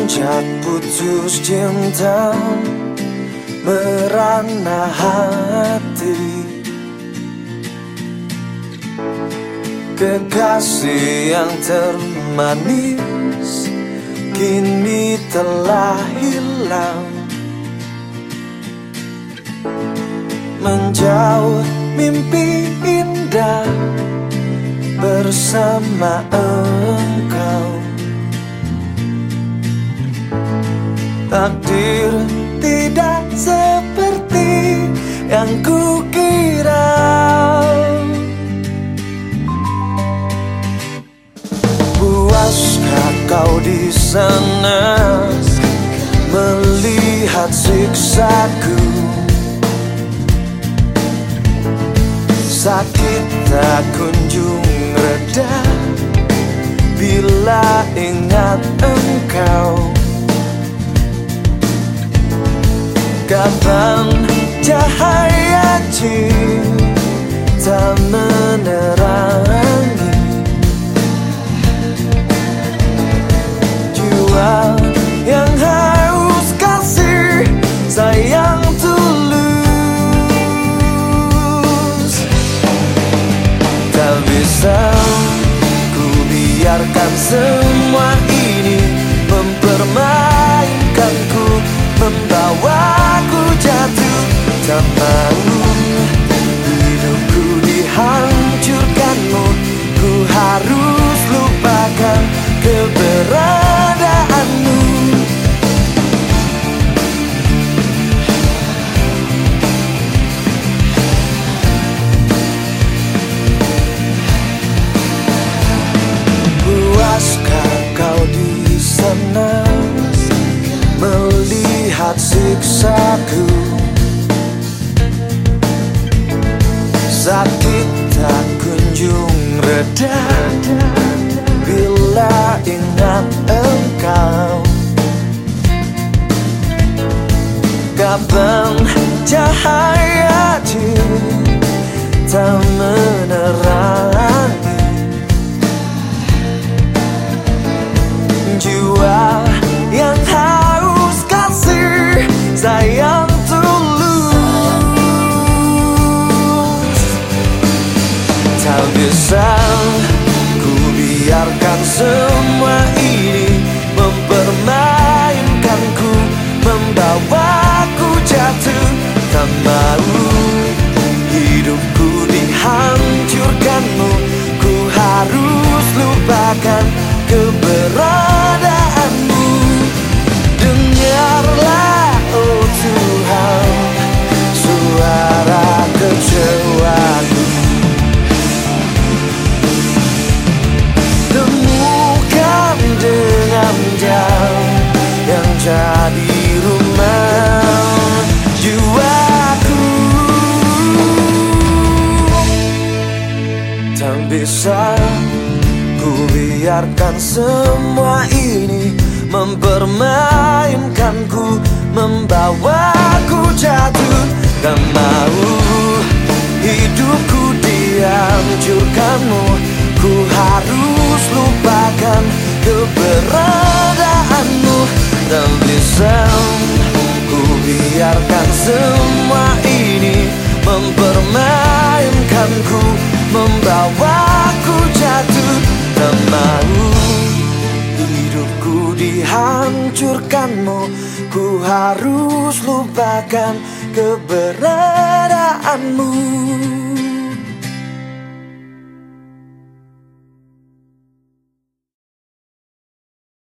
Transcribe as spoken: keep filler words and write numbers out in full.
Semenjak putus cinta merana hati, kekasih yang termanis kini telah hilang. Menjauh mimpi indah bersama engkau. Takdir tidak seperti yang kukira. Puaskah kau di sana melihat siksaku? Sakit tak kunjung reda bila ingat engkau. Kapan cahaya cinta menerangi jiwa yang haus kasih sayang tulus? Tak bisa ku biarkan semua ini mempermainkanku, membawaku jatuh. Tak mau hidupku dihancurkanmu, ku harus lupakan keberadaanmu. Puaskah kau di sana melihat siksaku? Sakit tak kunjung reda bila ingat engkau. Kapan cahaya cinta menerangi jiwa yang haus kasih sayang tulus? Tak bisa ku biarkan semua ini mempermainkanku, membawaku jatuh. Tak mau hidupku dihancurkanmu, ku harus lupakan keberadaanmu. Dengarlah oh Tuhan suara kecewaku, temukan dengan jauh yang jadi rumah jiwaku. Tak bisa ku biarkan semua ini mempermainkanku, membawaku jatuh. Tak mau hidupku dihancurkanmu, ku harus lupakan keberadaanmu. Tak bisa ku biarkan semua ini mempermainkanku, membawaku jatuh. Tak mau hidupku dihancurkanmu, ku harus lupakan keberadaanmu.